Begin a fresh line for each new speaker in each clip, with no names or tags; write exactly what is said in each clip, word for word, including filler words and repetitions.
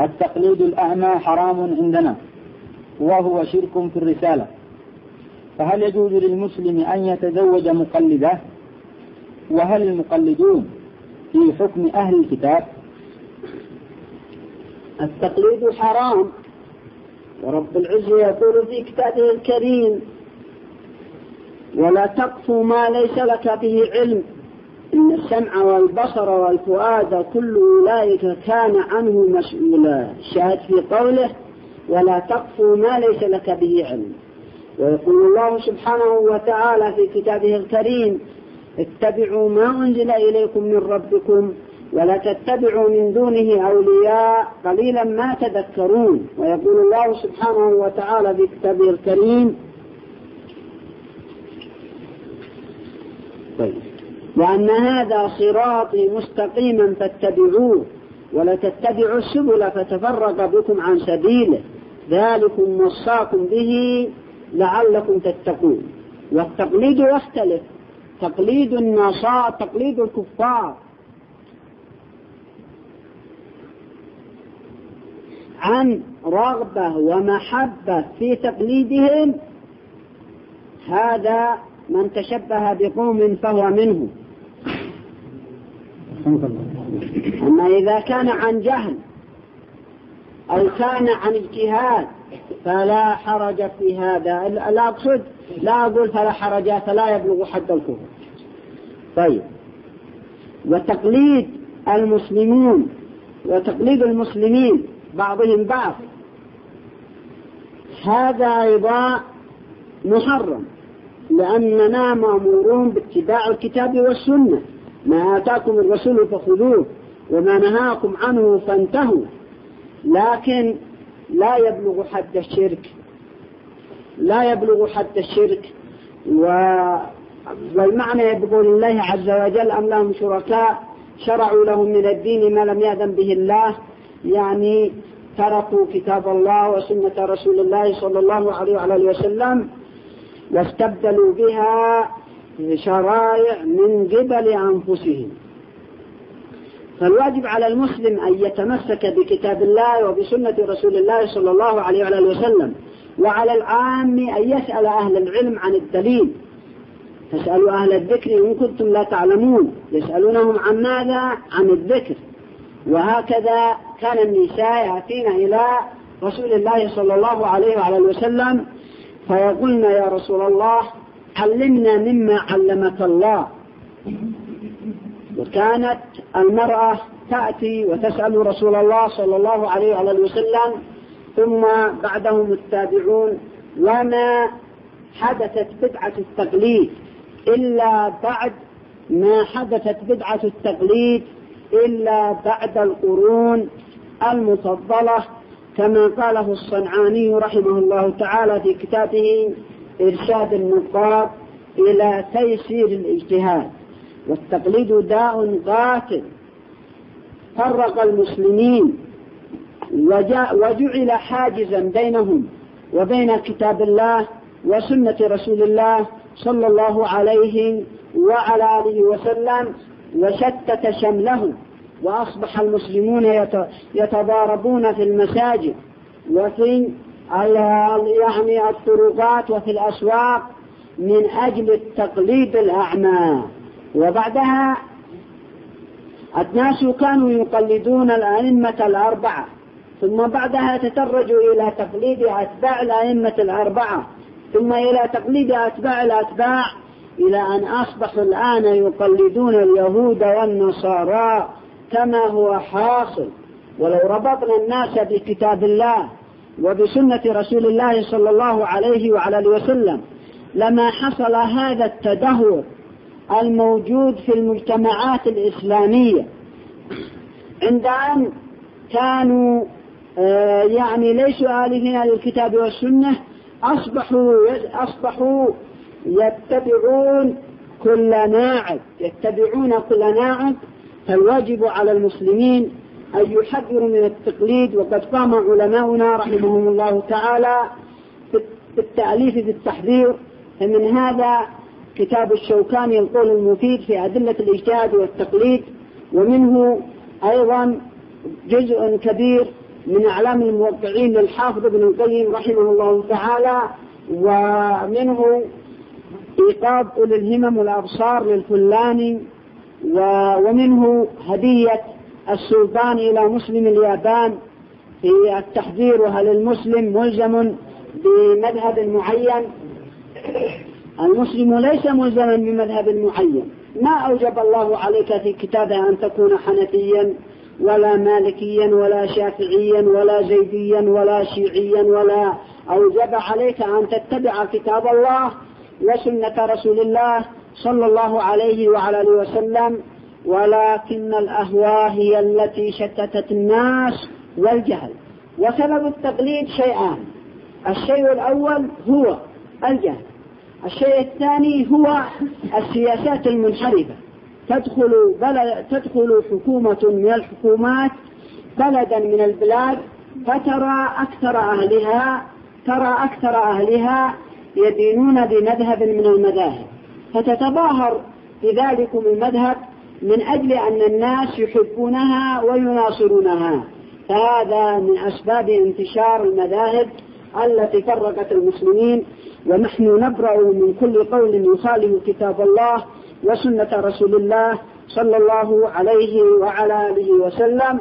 التقليد الأعمى حرام عندنا وهو شرك في الرسالة، فهل يجوز للمسلم أن يتزوج مقلدة؟ وهل المقلدون في حكم أهل الكتاب؟
التقليد حرام، ورب العزة يقول في كتابه الكريم: ولا تقف ما ليس لك به علم إن السمع والبصر والفؤاد كل أولئك كان عنه مسؤولا. شاهد في قوله: ولا تقف ما ليس لك به علم. ويقول الله سبحانه وتعالى في كتابه الكريم: اتبعوا ما أنزل إليكم من ربكم ولا تتبعوا من دونه أولياء قليلا ما تذكرون. ويقول الله سبحانه وتعالى في كتابه الكريم: طيب. وأن هذا صراطي مستقيما فاتبعوه ولا تتبعوا السبل فتفرق بكم عن سبيله ذلكم وصاكم به لعلكم تتقون. والتقليد يختلف: تقليد النصارى، تقليد الكفار عن رغبة ومحبة في تقليدهم، هذا من تشبه بقوم فهو منه. أما إذا كان عن جهل أو كان عن اجتهاد فلا حرج في هذا. لا أقصد لا أقول فلا حرج، فلا يبلغ حد الكفر. طيب. وتقليد المسلمون وتقليد المسلمين بعضهم بعض، هذا أيضا محرم، لأننا مأمورون باتباع الكتاب والسنة. ما آتاكم الرسول فخذوه وما نهاكم عنه فانتهوا. لكن لا يبلغ حد الشرك، لا يبلغ حد الشرك. والمعنى يقول الله عز وجل: أم لهم شركاء شرعوا لهم من الدين ما لم يأذن به الله، يعني تركوا كتاب الله وسنة رسول الله صلى الله عليه وعلى وسلم واستبدلوا بها شرائع من قبل أنفسهم. فالواجب على المسلم أن يتمسك بكتاب الله وبسنة رسول الله صلى الله عليه وعلى وسلم، وعلى العام أن يسأل أهل العلم عن الدليل. فاسألوا أهل الذكر إن كنتم لا تعلمون. يسألونهم عن ماذا؟ عن الذكر. وهكذا كان النساء يأتين إلى رسول الله صلى الله عليه وعلى وسلم فيقولن: يا رسول الله علمنا مما علمك الله. وكانت المرأة تأتي وتسأل رسول الله صلى الله عليه وعلى وسلم، ثم بعدهم التابعون. وما حدثت بدعة التقليد إلا بعد ما حدثت بدعة التقليد إلا بعد القرون المفضلة، كما قاله الصنعاني رحمه الله تعالى في كتابه إرشاد النقاد إلى تيسير الاجتهاد. والتقليد داء قاتل فرق المسلمين وجعل حاجزا بينهم وبين كتاب الله وسنة رسول الله صلى الله عليه وعلى آله وسلم، وشتت شملهم. وأصبح المسلمون يتضاربون في المساجد وفي يعني الطرقات وفي الأسواق من أجل التقليد الأعمى. وبعدها الناس كانوا يقلدون الأئمة الأربعة، ثم بعدها تدرجوا إلى تقليد أتباع الأئمة الأربعة، ثم إلى تقليد أتباع الأتباع، إلى أن أصبحوا الآن يقلدون اليهود والنصارى كما هو حاصل. ولو ربطنا الناس بكتاب الله وبسنة رسول الله صلى الله عليه وعلى وسلم لما حصل هذا التدهور الموجود في المجتمعات الإسلامية، عند أن كانوا يعني ليسوا آلهين للكتاب والسنة، أصبحوا أصبحوا يتبعون كل ناعم يتبعون كل ناعم. فالواجب على المسلمين أن يحذروا من التقليد. وقد قام علماؤنا رحمهم الله تعالى بالتأليف في التحذير. فمن هذا كتاب الشوكاني القول المفيد في أدلة الاجتهاد والتقليد، ومنه أيضا جزء كبير من أعلام الموقعين للحافظ ابن القيم رحمه الله تعالى، ومنه إيقاظ أولي الهمم والأبصار للفلاني، ومنه هدية السلطان إلى مسلم اليابان في التحذير هل المسلم ملزم بمذهب معين. المسلم ليس ملزما بمذهب معين، ما أوجب الله عليك في كتابه أن تكون حنفيا ولا مالكيا ولا شافعيا ولا زيديا ولا شيعيا، ولا أوجب عليك أن تتبع كتاب الله وسنة رسول الله صلى الله عليه وعلى آله وسلم، ولكن الأهواء هي التي شتتت الناس والجهل. وسبب التقليد شيئان: الشيء الأول هو الجهل، الشيء الثاني هو السياسات المنحرفة. تدخل, بلد تدخل حكومة من الحكومات بلدا من البلاد فترى أكثر أهلها ترى أكثر أهلها يدينون بمذهب من المذاهب، فتتظاهر بذلكم المذهب من أجل أن الناس يحبونها ويناصرونها. فهذا من أسباب انتشار المذاهب التي فرقت المسلمين، ونحن نبرأ من كل قول يخالف كتاب الله وسنة رسول الله صلى الله عليه وعلى آله وسلم،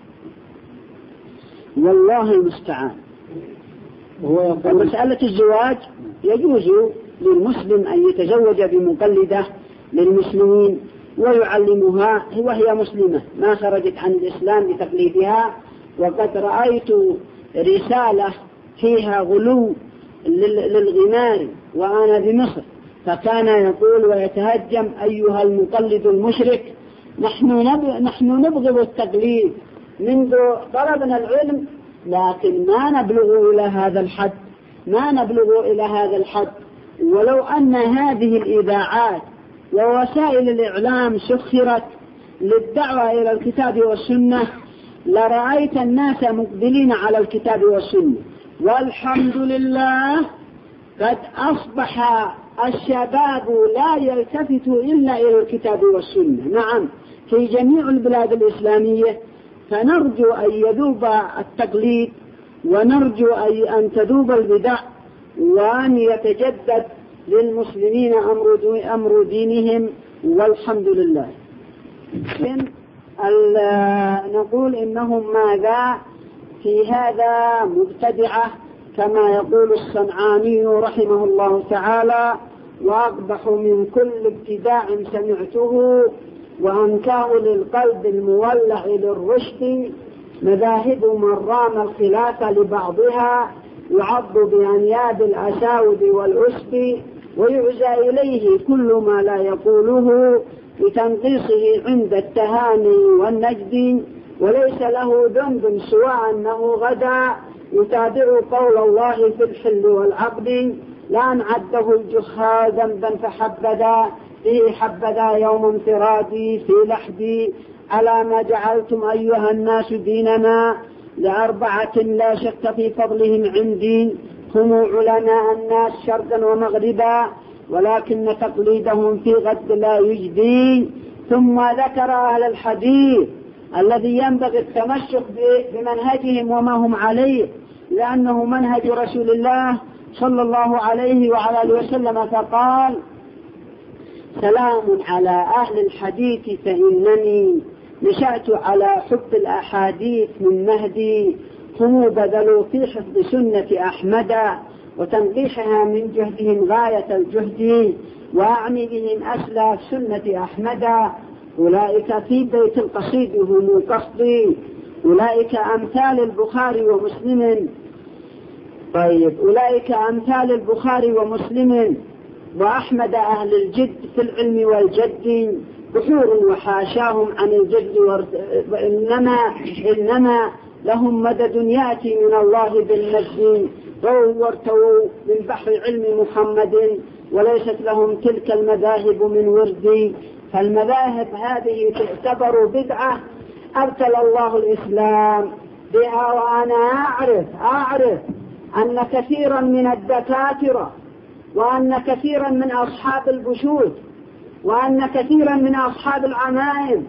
والله المستعان. مسألة الزواج يجوز للمسلم أن يتزوج بمقلدة للمسلمين ويعلمها وهي مسلمة ما خرجت عن الإسلام بتقليدها. وقد رأيت رسالة فيها غلو للغمار وأنا بمصر، فكان يقول ويتهجم: أيها المقلد المشرك، نحن نحن نبغض التقليد منذ طلبنا العلم، لكن ما نبلغ إلى هذا الحد ما نبلغ إلى هذا الحد ولو أن هذه الإذاعات ووسائل الإعلام سخرت للدعوة إلى الكتاب والسنة لرأيت الناس مقبلين على الكتاب والسنة. والحمد لله قد أصبح الشباب لا يلتفت إلا إلى الكتاب والسنة، نعم، في جميع البلاد الإسلامية. فنرجو أن يذوب التقليد، ونرجو أن تذوب البدع، وأن يتجدد للمسلمين أمر دينهم، والحمد لله. نقول إنهم ماذا في هذا مبتدعة كما يقول الصنعاني رحمه الله تعالى: وأقبح من كل ابتداع سمعته، وأنكاه للقلب المولع للرشد، مذاهب من رام الخلاف لبعضها، يعض بأنياب الأساود والأسد، ويعزى إليه كل ما لا يقوله لتنقيصه عند التهاني والنجد، وليس له ذنب سوى أنه غدا يتابع قول الله في الحل والعقد، لأن عده الجهال ذنبا فحبذا به حبذا يوم انفرادي في لحدي، على ما جعلتم أيها الناس ديننا لأربعة لا شك في فضلهم عندي، هم علماء الناس شرقا ومغربا، ولكن تقليدهم في غد لا يجدي. ثم ذكر أهل الحديث الذي ينبغي التمسك بمنهجهم وما هم عليه، لأنه منهج رسول الله صلى الله عليه وعلى آله وسلم، فقال: سلام على أهل الحديث فإنني نشأت على حب الأحاديث من مهدي، هم بذلوا في حفظ سنة أحمد وتنقيحها من جهدهم غاية الجهد، وأعني بهم أسلاف سنة أحمد، أولئك في بيت القصيد هم قصدي، أولئك أمثال البخاري ومسلم. طيب، أولئك أمثال البخاري ومسلم وأحمد أهل الجد في العلم والجد، بحور وحاشاهم عن الجد، وإنما إنما لهم مدد يأتي من الله بالمجد، وارتووا من بحر علم محمد، وليست لهم تلك المذاهب من ورد. فالمذاهب هذه تعتبر بدعة أبتلى الله الإسلام بها. وأنا أعرف أعرف أن كثيرا من الدكاترة، وأن كثيرا من أصحاب البشوت، وأن كثيرا من أصحاب العمائم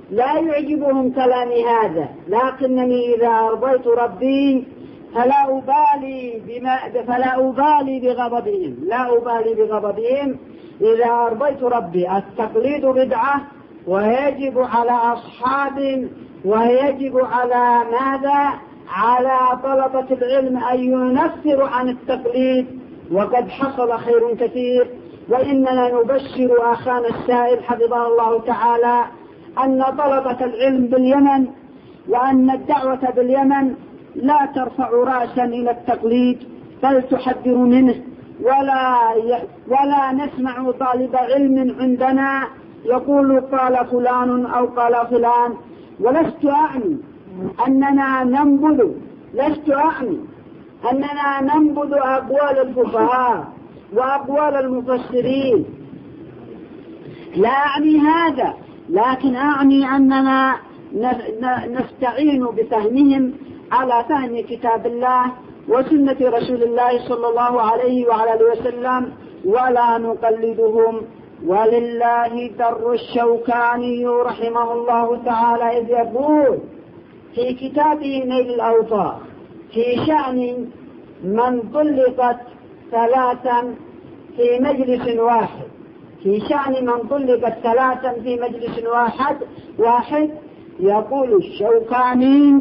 لا يعجبهم كلامي هذا، لكنني إذا أرضيت ربي فلا أبالي بما فلا أبالي بغضبهم لا أبالي بغضبهم إذا أرضيت ربي. التقليد بدعة، ويجب على أصحاب ويجب على ماذا؟ على طلبة العلم أن ينفروا عن التقليد، وقد حصل خير كثير. وإننا نبشر أخانا السائل حفظه الله تعالى أن طلبة العلم باليمن وأن الدعوة باليمن لا ترفع رأسا إلى التقليد، بل تحذر منه. ولا ولا نسمع طالب علم عندنا يقول قال فلان أو قال فلان. ولست أعني أننا ننبذ لست أعني أننا ننبذ أقوال الفقهاء وأقوال المفسرين، لا أعني هذا، لكن أعني أننا نستعين بفهمهم على فهم كتاب الله وسنة رسول الله صلى الله عليه وعلى آله وسلم، ولا نقلدهم. ولله در الشوكاني رحمه الله تعالى إذ يقول في كتابه نيل الأوطار في شأن من طلقت ثلاثا في مجلس واحد في شأن من طلقت ثلاثا في مجلس واحد واحد يقول الشوكاني: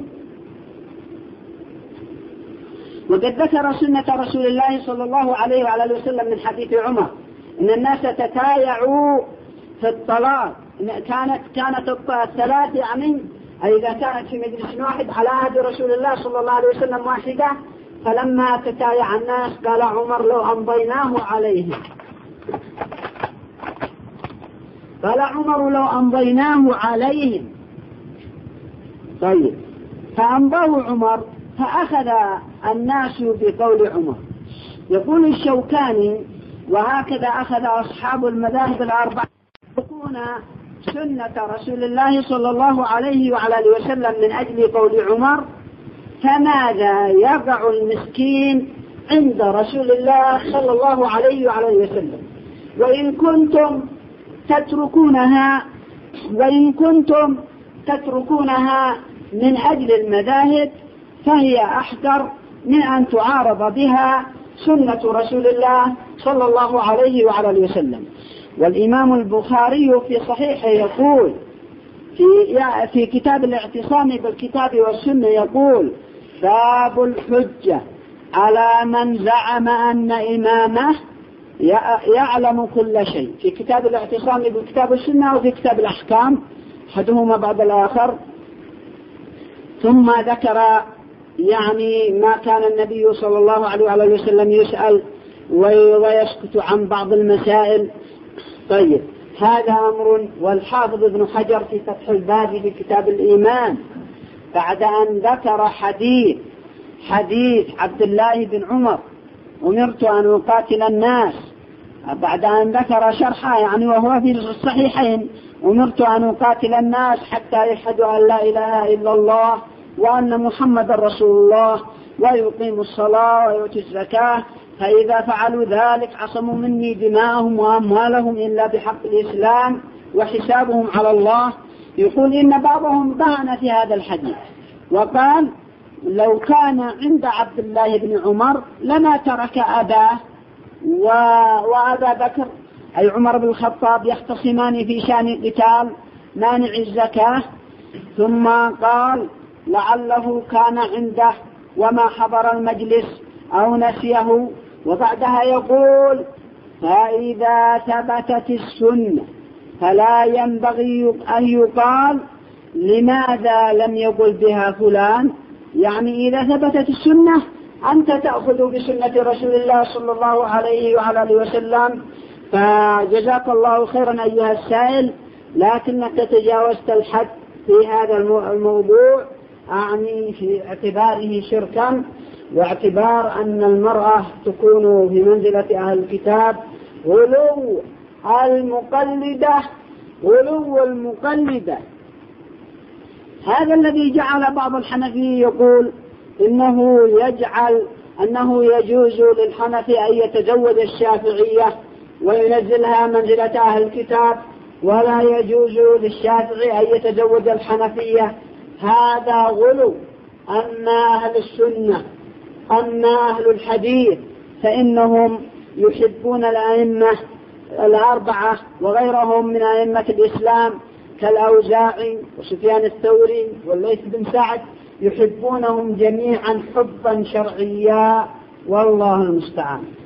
وقد ذكر سنة رسول الله صلى الله عليه وعلى آله وسلم من حديث عمر إن الناس تتايعوا في الطلاق. كانت كانت الثلاث يعني إذا كانت في مجلس واحد على عهد رسول الله صلى الله عليه وسلم واحدة، فلما تتايع الناس قال عمر لو أمضيناه عليهم قال عمر لو أمضيناه عليهم. طيب، فأمضاه عمر فأخذ الناس بقول عمر. يقول الشوكاني: وهكذا أخذ أصحاب المذاهب الأربعة يكون سنة رسول الله صلى الله عليه وعلى آله وسلم من أجل قول عمر، فماذا يقع المسكين عند رسول الله صلى الله عليه وعلى آله وسلم؟ وإن كنتم تتركونها وإن كنتم تتركونها من أجل المذاهب فهي أحقر من أن تعارض بها سنة رسول الله صلى الله عليه وعلى آله وسلم. والإمام البخاري في صحيحه يقول في في كتاب الاعتصام بالكتاب والسنة يقول: باب الحجة على من زعم أن إمامه يعلم كل شيء، في كتاب الاعتصام بالكتاب والسنة وفي كتاب الأحكام، أحدهما بعد الآخر. ثم ذكر يعني ما كان النبي صلى الله عليه وعلى وسلم يسأل ويسكت عن بعض المسائل. طيب، هذا أمر. والحافظ ابن حجر في فتح الباري في كتاب الإيمان بعد أن ذكر حديث حديث عبد الله بن عمر: أمرت أن أقاتل الناس، بعد أن ذكر شرحه يعني وهو في الصحيحين: أمرت أن أقاتل الناس حتى يشهدوا أن لا إله إلا الله وأن محمد رسول الله ويقيموا الصلاة ويؤتوا الزكاة، فإذا فعلوا ذلك عصموا مني دماءهم وأموالهم إلا بحق الإسلام وحسابهم على الله. يقول إن بعضهم طعن في هذا الحديث وقال: لو كان عند عبد الله بن عمر لما ترك أباه وأبا بكر أي عمر بن الخطاب يختصمان في شأن القتال مانع الزكاة. ثم قال: لعله كان عنده وما حضر المجلس أو نسيه. وبعدها يقول: فإذا ثبتت السنة فلا ينبغي أن يقال لماذا لم يقل بها فلان. يعني إذا ثبتت السنة أنت تأخذ بسنة رسول الله صلى الله عليه وعلى آله وسلم. فجزاك الله خيرا أيها السائل، لكنك تجاوزت الحد في هذا الموضوع، أعني في اعتباره شركا، واعتبار أن المرأة تكون في منزلة أهل الكتاب. غلو المقلدة غلو المقلدة هذا الذي جعل بعض الحنفي يقول إنه يجعل أنه يجوز للحنفي أن يتزوج الشافعية وينزلها منزلة أهل الكتاب، ولا يجوز للشافعي أن يتزوج الحنفية، هذا غلو. أما أهل السنة أما أهل الحديث فإنهم يحبون الأئمة الأربعة وغيرهم من أئمة الإسلام كالأوزاعي وسفيان الثوري والليث بن سعد، يحبونهم جميعا حبا شرعيا، والله المستعان.